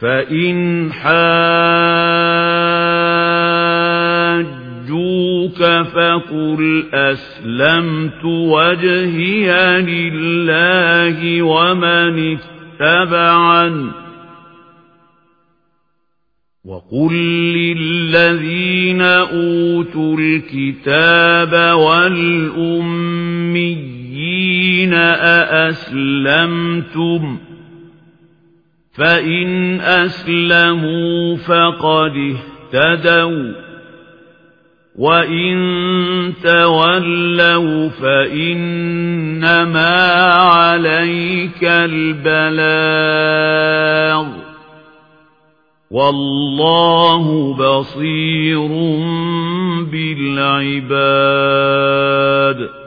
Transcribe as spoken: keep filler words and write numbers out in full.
فإن حاجوك فقل أسلمت وجهي لله ومن اتبعني وقل للذين أوتوا الكتاب والأميين أأسلمتم فإن أسلموا فقد اهتدوا وإن تولوا فإنما عليك البلاغ والله بصير بالعباد.